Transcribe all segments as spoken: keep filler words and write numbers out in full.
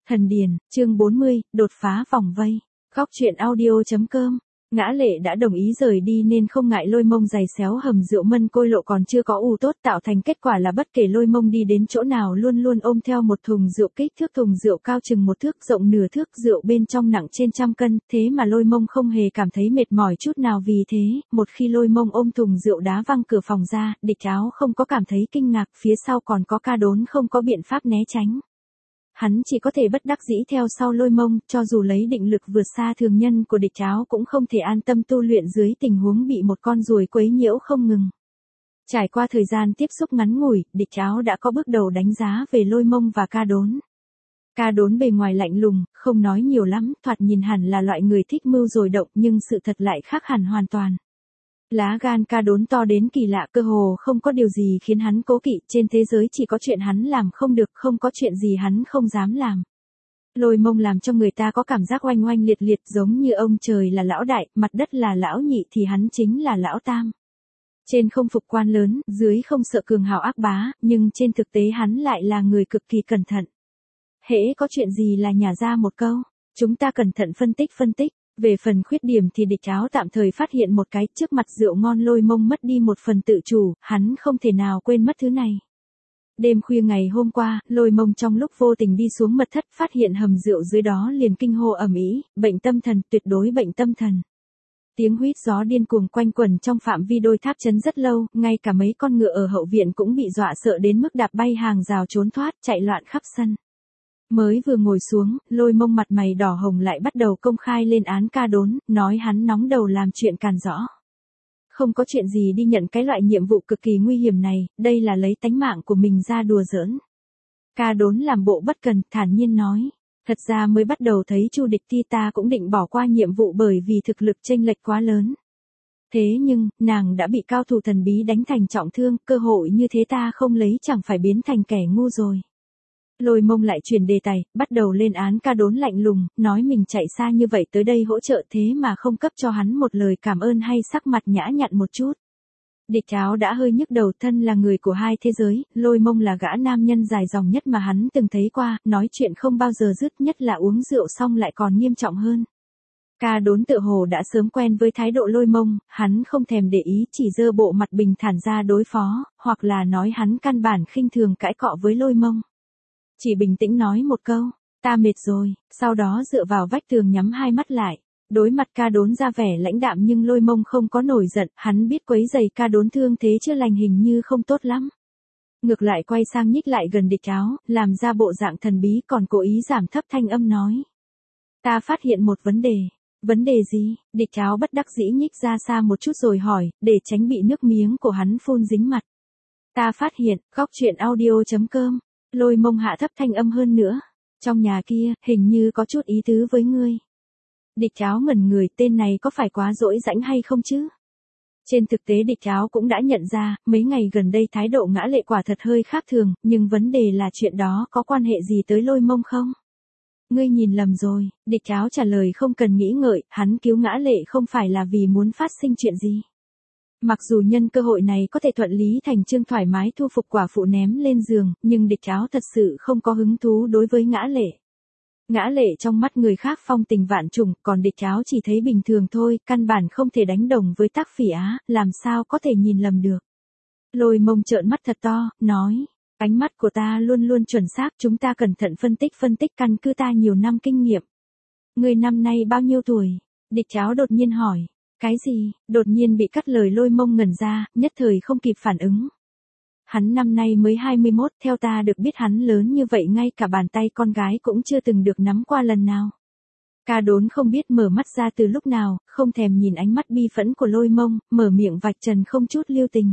Thần Điền, chương bốn mươi, đột phá vòng vây. Góc truyện audio.com. Ngã Lệ đã đồng ý rời đi nên không ngại Lôi Mông giày xéo hầm rượu mân côi lộ còn chưa có ủ tốt, tạo thành kết quả là bất kể Lôi Mông đi đến chỗ nào luôn luôn ôm theo một thùng rượu, kích thước thùng rượu cao chừng một thước, rộng nửa thước, rượu bên trong nặng trên trăm cân, thế mà Lôi Mông không hề cảm thấy mệt mỏi chút nào. Vì thế, một khi Lôi Mông ôm thùng rượu đá văng cửa phòng ra, Địch Áo không có cảm thấy kinh ngạc, phía sau còn có Ca Đốn không có biện pháp né tránh. Hắn chỉ có thể bất đắc dĩ theo sau Lôi Mông, cho dù lấy định lực vượt xa thường nhân của Địch Áo cũng không thể an tâm tu luyện dưới tình huống bị một con ruồi quấy nhiễu không ngừng. Trải qua thời gian tiếp xúc ngắn ngủi, Địch Áo đã có bước đầu đánh giá về Lôi Mông và Ca Đốn. Ca Đốn bề ngoài lạnh lùng, không nói nhiều lắm, thoạt nhìn hẳn là loại người thích mưu rồi động, nhưng sự thật lại khác hẳn hoàn toàn. Lá gan Ca Đốn to đến kỳ lạ, cơ hồ không có điều gì khiến hắn cố kỵ, trên thế giới chỉ có chuyện hắn làm không được, không có chuyện gì hắn không dám làm. Lôi Mông làm cho người ta có cảm giác oanh oanh liệt liệt, giống như ông trời là lão đại, mặt đất là lão nhị thì hắn chính là lão tam. Trên không phục quan lớn, dưới không sợ cường hào ác bá, nhưng trên thực tế hắn lại là người cực kỳ cẩn thận. Hễ có chuyện gì là nhả ra một câu, chúng ta cẩn thận phân tích phân tích. Về phần khuyết điểm thì Địch Áo tạm thời phát hiện một cái, trước mặt rượu ngon Lôi Mông mất đi một phần tự chủ, hắn không thể nào quên mất thứ này. Đêm khuya ngày hôm qua, Lôi Mông trong lúc vô tình đi xuống mật thất phát hiện hầm rượu dưới đó liền kinh hô ầm ĩ, bệnh tâm thần, tuyệt đối bệnh tâm thần. Tiếng huýt gió điên cuồng quanh quẩn trong phạm vi đôi tháp chấn rất lâu, ngay cả mấy con ngựa ở hậu viện cũng bị dọa sợ đến mức đạp bay hàng rào trốn thoát, chạy loạn khắp sân. Mới vừa ngồi xuống, Lôi Mông mặt mày đỏ hồng lại bắt đầu công khai lên án Ca Đốn, nói hắn nóng đầu làm chuyện càn rỡ. Không có chuyện gì đi nhận cái loại nhiệm vụ cực kỳ nguy hiểm này, đây là lấy tánh mạng của mình ra đùa giỡn. Ca Đốn làm bộ bất cần, thản nhiên nói, thật ra mới bắt đầu thấy Chu Địch Ti ta cũng định bỏ qua nhiệm vụ bởi vì thực lực chênh lệch quá lớn. Thế nhưng, nàng đã bị cao thủ thần bí đánh thành trọng thương, cơ hội như thế ta không lấy chẳng phải biến thành kẻ ngu rồi. Lôi Mông lại chuyển đề tài, bắt đầu lên án Ca Đốn lạnh lùng, nói mình chạy xa như vậy tới đây hỗ trợ thế mà không cấp cho hắn một lời cảm ơn hay sắc mặt nhã nhặn một chút. Địch Áo đã hơi nhức đầu, thân là người của hai thế giới, Lôi Mông là gã nam nhân dài dòng nhất mà hắn từng thấy qua, nói chuyện không bao giờ dứt, nhất là uống rượu xong lại còn nghiêm trọng hơn. Ca Đốn tự hồ đã sớm quen với thái độ Lôi Mông, hắn không thèm để ý, chỉ giơ bộ mặt bình thản ra đối phó, hoặc là nói hắn căn bản khinh thường cãi cọ với Lôi Mông. Chỉ bình tĩnh nói một câu, ta mệt rồi, sau đó dựa vào vách tường nhắm hai mắt lại. Đối mặt Ca Đốn ra vẻ lãnh đạm nhưng Lôi Mông không có nổi giận, hắn biết quấy giày Ca Đốn thương thế chưa lành hình như không tốt lắm. Ngược lại quay sang nhích lại gần Địch Áo, làm ra bộ dạng thần bí còn cố ý giảm thấp thanh âm nói. Ta phát hiện một vấn đề. Vấn đề gì? Địch Áo bất đắc dĩ nhích ra xa một chút rồi hỏi, để tránh bị nước miếng của hắn phun dính mặt. Ta phát hiện, góc truyện audio.com. Lôi Mông hạ thấp thanh âm hơn nữa. Trong nhà kia, hình như có chút ý tứ với ngươi. Địch Áo ngẩn người, tên này có phải quá dỗi rãnh hay không chứ? Trên thực tế Địch Áo cũng đã nhận ra, mấy ngày gần đây thái độ Ngã Lệ quả thật hơi khác thường, nhưng vấn đề là chuyện đó có quan hệ gì tới Lôi Mông không? Ngươi nhìn lầm rồi, Địch Áo trả lời không cần nghĩ ngợi, hắn cứu Ngã Lệ không phải là vì muốn phát sinh chuyện gì. Mặc dù nhân cơ hội này có thể thuận lý thành chương thoải mái thu phục quả phụ ném lên giường, nhưng Địch Áo thật sự không có hứng thú đối với Ngã Lệ. Ngã Lệ trong mắt người khác phong tình vạn trùng, còn Địch Áo chỉ thấy bình thường thôi, căn bản không thể đánh đồng với Tác Phỉ Á, làm sao có thể nhìn lầm được. Lôi Mông trợn mắt thật to, nói, ánh mắt của ta luôn luôn chuẩn xác, chúng ta cẩn thận phân tích phân tích căn cứ ta nhiều năm kinh nghiệm. Ngươi năm nay bao nhiêu tuổi? Địch Áo đột nhiên hỏi. Cái gì? Đột nhiên bị cắt lời Lôi Mông ngẩn ra, nhất thời không kịp phản ứng. Hắn năm nay mới hai mươi mốt, theo ta được biết hắn lớn như vậy ngay cả bàn tay con gái cũng chưa từng được nắm qua lần nào. Ca Đốn không biết mở mắt ra từ lúc nào, không thèm nhìn ánh mắt bi phẫn của Lôi Mông, mở miệng vạch trần không chút lưu tình.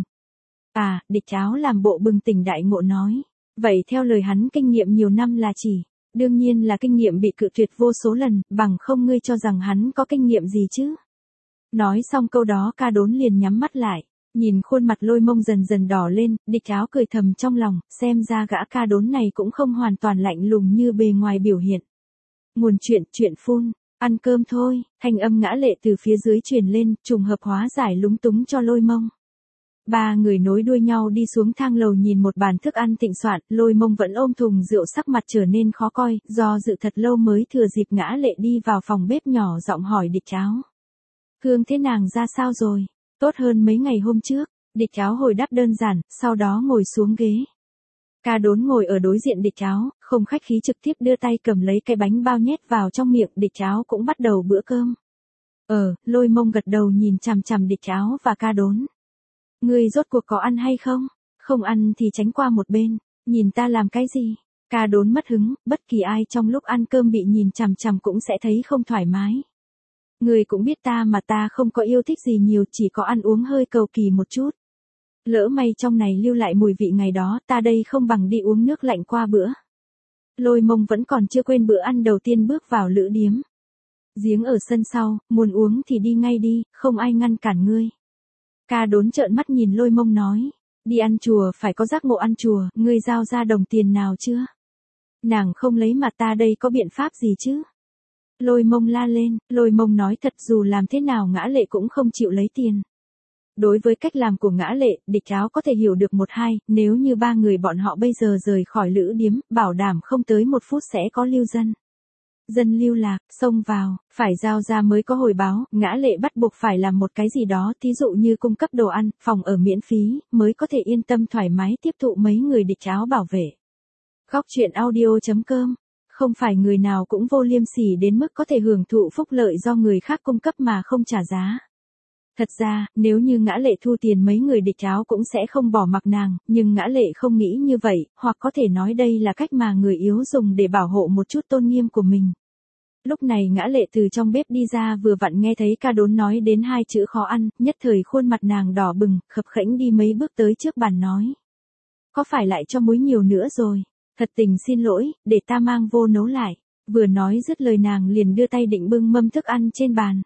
À, Địch Áo làm bộ bừng tỉnh đại ngộ nói. Vậy theo lời hắn kinh nghiệm nhiều năm là chỉ, đương nhiên là kinh nghiệm bị cự tuyệt vô số lần, bằng không ngươi cho rằng hắn có kinh nghiệm gì chứ? Nói xong câu đó Ca Đốn liền nhắm mắt lại, nhìn khuôn mặt Lôi Mông dần dần đỏ lên, Địch Áo cười thầm trong lòng, xem ra gã Ca Đốn này cũng không hoàn toàn lạnh lùng như bề ngoài biểu hiện. Nguồn chuyện, chuyện phun, ăn cơm thôi, thanh âm Ngã Lệ từ phía dưới truyền lên, trùng hợp hóa giải lúng túng cho Lôi Mông. Ba người nối đuôi nhau đi xuống thang lầu nhìn một bàn thức ăn thịnh soạn, Lôi Mông vẫn ôm thùng rượu sắc mặt trở nên khó coi, do dự thật lâu mới thừa dịp Ngã Lệ đi vào phòng bếp nhỏ giọng hỏi Địch Cháo. Cương thế nàng ra sao rồi? Tốt hơn mấy ngày hôm trước. Địch Cháo hồi đáp đơn giản, sau đó ngồi xuống ghế. Ca Đốn ngồi ở đối diện Địch Cháo, không khách khí trực tiếp đưa tay cầm lấy cái bánh bao nhét vào trong miệng, Địch Cháo cũng bắt đầu bữa cơm. Ờ, Lôi Mông gật đầu nhìn chằm chằm Địch Cháo và Ca Đốn. Ngươi rốt cuộc có ăn hay không? Không ăn thì tránh qua một bên, nhìn ta làm cái gì? Ca Đốn mất hứng, bất kỳ ai trong lúc ăn cơm bị nhìn chằm chằm cũng sẽ thấy không thoải mái. Ngươi cũng biết ta mà, ta không có yêu thích gì nhiều, chỉ có ăn uống hơi cầu kỳ một chút. Lỡ may trong này lưu lại mùi vị ngày đó, ta đây không bằng đi uống nước lạnh qua bữa. Lôi Mông vẫn còn chưa quên bữa ăn đầu tiên bước vào lữ điếm. Giếng ở sân sau, muốn uống thì đi ngay đi, không ai ngăn cản ngươi. Ca Đốn trợn mắt nhìn Lôi Mông nói, đi ăn chùa phải có giác ngộ ăn chùa, ngươi giao ra đồng tiền nào chưa? Nàng không lấy mà ta đây có biện pháp gì chứ? Lôi Mông la lên, Lôi Mông nói thật dù làm thế nào Ngã Lệ cũng không chịu lấy tiền. Đối với cách làm của Ngã Lệ, Địch Cháo có thể hiểu được một hai, nếu như ba người bọn họ bây giờ rời khỏi lữ điếm, bảo đảm không tới một phút sẽ có lưu dân. Dân lưu lạc, xông vào, phải giao ra mới có hồi báo, Ngã Lệ bắt buộc phải làm một cái gì đó, thí dụ như cung cấp đồ ăn, phòng ở miễn phí, mới có thể yên tâm thoải mái tiếp thụ mấy người Địch Cháo bảo vệ. Góc truyện audio chấm com. Không phải người nào cũng vô liêm sỉ đến mức có thể hưởng thụ phúc lợi do người khác cung cấp mà không trả giá. Thật ra, nếu như Ngã Lệ thu tiền mấy người Địch Cháo cũng sẽ không bỏ mặc nàng, nhưng Ngã Lệ không nghĩ như vậy, hoặc có thể nói đây là cách mà người yếu dùng để bảo hộ một chút tôn nghiêm của mình. Lúc này Ngã Lệ từ trong bếp đi ra vừa vặn nghe thấy Ca Đốn nói đến hai chữ khó ăn, nhất thời khuôn mặt nàng đỏ bừng, khập khẽnh đi mấy bước tới trước bàn nói. Có phải lại cho muối nhiều nữa rồi? Thật tình xin lỗi, để ta mang vô nấu lại. Vừa nói dứt lời nàng liền đưa tay định bưng mâm thức ăn trên bàn.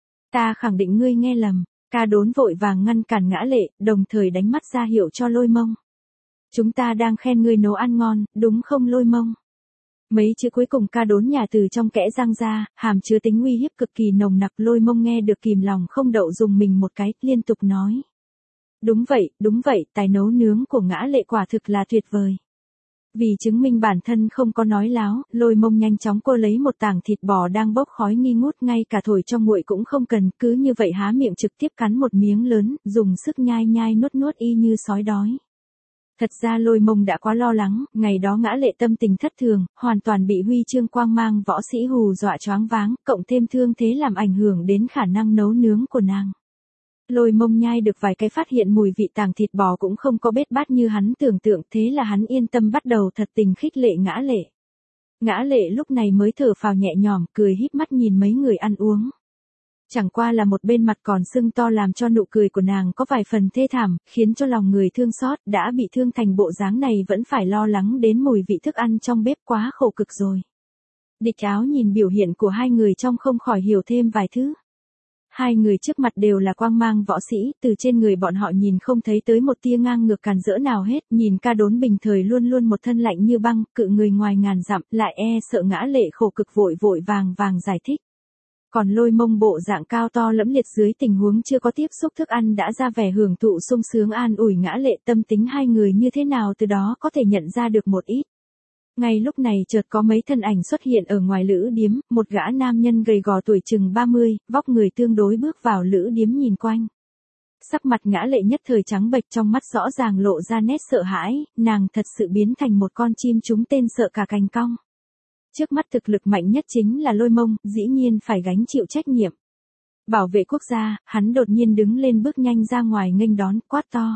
Ta khẳng định ngươi nghe lầm. Ca Đốn vội vàng ngăn cản Ngã Lệ, đồng thời đánh mắt ra hiệu cho Lôi Mông. Chúng ta đang khen ngươi nấu ăn ngon, đúng không Lôi Mông? Mấy chữ cuối cùng Ca Đốn nhả từ trong kẽ răng ra, hàm chứa tính uy hiếp cực kỳ nồng nặc. Lôi Mông nghe được kìm lòng không đậu dùng mình một cái, liên tục nói. Đúng vậy, đúng vậy, tài nấu nướng của Ngã Lệ quả thực là tuyệt vời. Vì chứng minh bản thân không có nói láo, Lôi Mông nhanh chóng cô lấy một tảng thịt bò đang bốc khói nghi ngút, ngay cả thổi cho nguội cũng không cần, cứ như vậy há miệng trực tiếp cắn một miếng lớn, dùng sức nhai nhai nuốt nuốt y như sói đói. Thật ra Lôi Mông đã quá lo lắng, ngày đó Ngã Lệ tâm tình thất thường, hoàn toàn bị huy chương quang mang võ sĩ hù dọa choáng váng, cộng thêm thương thế làm ảnh hưởng đến khả năng nấu nướng của nàng. Lôi Mông nhai được vài cái phát hiện mùi vị tảng thịt bò cũng không có bết bát như hắn tưởng tượng, thế là hắn yên tâm bắt đầu thật tình khích lệ Ngã Lệ. Ngã Lệ lúc này mới thở phào nhẹ nhõm, cười híp mắt nhìn mấy người ăn uống. Chẳng qua là một bên mặt còn sưng to làm cho nụ cười của nàng có vài phần thê thảm, khiến cho lòng người thương xót, đã bị thương thành bộ dáng này vẫn phải lo lắng đến mùi vị thức ăn trong bếp, quá khổ cực rồi. Địch Cháo nhìn biểu hiện của hai người trong không khỏi hiểu thêm vài thứ. Hai người trước mặt đều là quang mang võ sĩ, từ trên người bọn họ nhìn không thấy tới một tia ngang ngược càn rỡ nào hết, nhìn Ca Đốn bình thời luôn luôn một thân lạnh như băng, cự người ngoài ngàn dặm, lại e sợ Ngã Lệ khổ cực vội vội vàng vàng giải thích. Còn Lôi Mông bộ dạng cao to lẫm liệt dưới tình huống chưa có tiếp xúc thức ăn đã ra vẻ hưởng thụ sung sướng an ủi Ngã Lệ, tâm tính hai người như thế nào từ đó có thể nhận ra được một ít. Ngay lúc này chợt có mấy thân ảnh xuất hiện ở ngoài lữ điếm, một gã nam nhân gầy gò tuổi chừng ba mươi, vóc người tương đối bước vào lữ điếm nhìn quanh. Sắc mặt Ngã Lệ nhất thời trắng bệch, trong mắt rõ ràng lộ ra nét sợ hãi, nàng thật sự biến thành một con chim trúng tên sợ cả cành cong. Trước mắt thực lực mạnh nhất chính là Lôi Mông, dĩ nhiên phải gánh chịu trách nhiệm. Bảo vệ quốc gia, hắn đột nhiên đứng lên bước nhanh ra ngoài nghênh đón, quát to.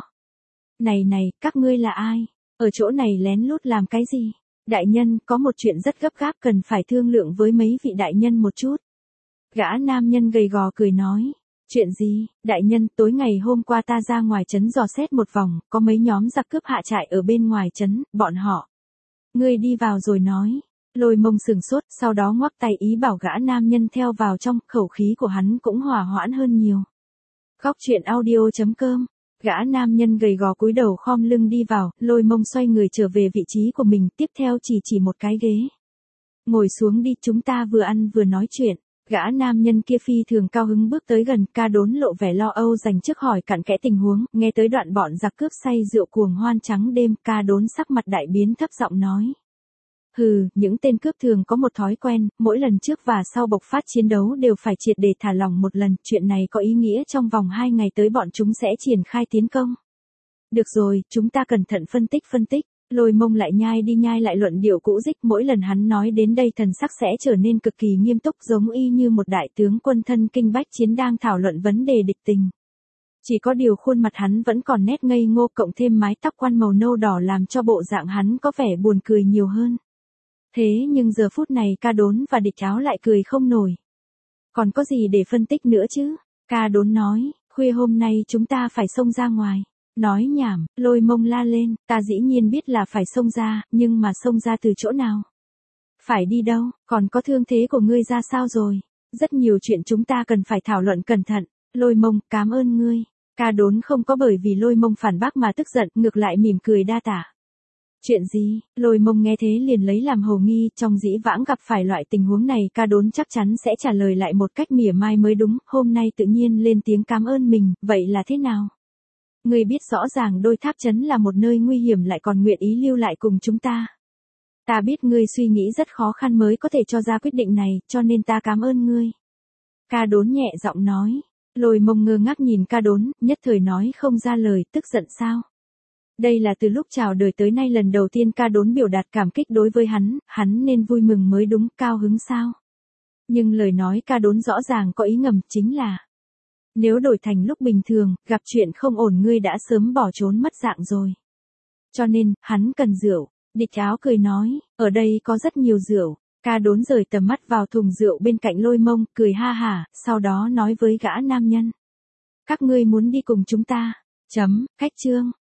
Này này, các ngươi là ai? Ở chỗ này lén lút làm cái gì? Đại nhân, có một chuyện rất gấp gáp cần phải thương lượng với mấy vị đại nhân một chút. Gã nam nhân gầy gò cười nói. Chuyện gì, đại nhân, tối ngày hôm qua ta ra ngoài trấn dò xét một vòng, có mấy nhóm giặc cướp hạ trại ở bên ngoài trấn, bọn họ. Ngươi đi vào rồi nói. Lôi Mông sừng sốt, sau đó ngoắc tay ý bảo gã nam nhân theo vào trong, khẩu khí của hắn cũng hòa hoãn hơn nhiều. Góc truyện audio chấm com. Gã nam nhân gầy gò cúi đầu khom lưng đi vào, Lôi Mông xoay người trở về vị trí của mình, tiếp theo chỉ chỉ một cái ghế. Ngồi xuống đi, chúng ta vừa ăn vừa nói chuyện. Gã nam nhân kia phi thường cao hứng bước tới gần, Ca Đốn lộ vẻ lo âu dành trước hỏi cặn kẽ tình huống, nghe tới đoạn bọn giặc cướp say rượu cuồng hoan trắng đêm, Ca Đốn sắc mặt đại biến thấp giọng nói. Hừ, những tên cướp thường có một thói quen, mỗi lần trước và sau bộc phát chiến đấu đều phải triệt để thả lỏng một lần, chuyện này có ý nghĩa trong vòng hai ngày tới bọn chúng sẽ triển khai tiến công. Được rồi, chúng ta cẩn thận phân tích phân tích. Lôi Mông lại nhai đi nhai lại luận điệu cũ dích, mỗi lần hắn nói đến đây thần sắc sẽ trở nên cực kỳ nghiêm túc, giống y như một đại tướng quân thân kinh bách chiến đang thảo luận vấn đề địch tình. Chỉ có điều khuôn mặt hắn vẫn còn nét ngây ngô, cộng thêm mái tóc quan màu nâu đỏ làm cho bộ dạng hắn có vẻ buồn cười nhiều hơn. Thế nhưng giờ phút này Ca Đốn và Địch Áo lại cười không nổi. Còn có gì để phân tích nữa chứ? Ca Đốn nói, khuya hôm nay chúng ta phải xông ra ngoài. Nói nhảm, Lôi Mông la lên, ta dĩ nhiên biết là phải xông ra, nhưng mà xông ra từ chỗ nào? Phải đi đâu, còn có thương thế của ngươi ra sao rồi? Rất nhiều chuyện chúng ta cần phải thảo luận cẩn thận. Lôi Mông, cảm ơn ngươi. Ca Đốn không có bởi vì Lôi Mông phản bác mà tức giận, ngược lại mỉm cười đa tả. Chuyện gì? Lôi Mông nghe thế liền lấy làm hồ nghi, trong dĩ vãng gặp phải loại tình huống này Ca Đốn chắc chắn sẽ trả lời lại một cách mỉa mai mới đúng, hôm nay tự nhiên lên tiếng cảm ơn mình, vậy là thế nào? Ngươi biết rõ ràng đôi tháp trấn là một nơi nguy hiểm lại còn nguyện ý lưu lại cùng chúng ta. Ta biết ngươi suy nghĩ rất khó khăn mới có thể cho ra quyết định này, cho nên ta cảm ơn ngươi. Ca Đốn nhẹ giọng nói. Lôi Mông ngơ ngác nhìn Ca Đốn, nhất thời nói không ra lời, tức giận sao? Đây là từ lúc chào đời tới nay lần đầu tiên Ca Đốn biểu đạt cảm kích đối với hắn, hắn nên vui mừng mới đúng, cao hứng sao? Nhưng lời nói Ca Đốn rõ ràng có ý ngầm, chính là nếu đổi thành lúc bình thường, gặp chuyện không ổn ngươi đã sớm bỏ trốn mất dạng rồi. Cho nên, hắn cần rượu. Địch Áo cười nói, ở đây có rất nhiều rượu. Ca Đốn rời tầm mắt vào thùng rượu bên cạnh Lôi Mông, cười ha hả, sau đó nói với gã nam nhân. Các ngươi muốn đi cùng chúng ta. Chấm, khách trương.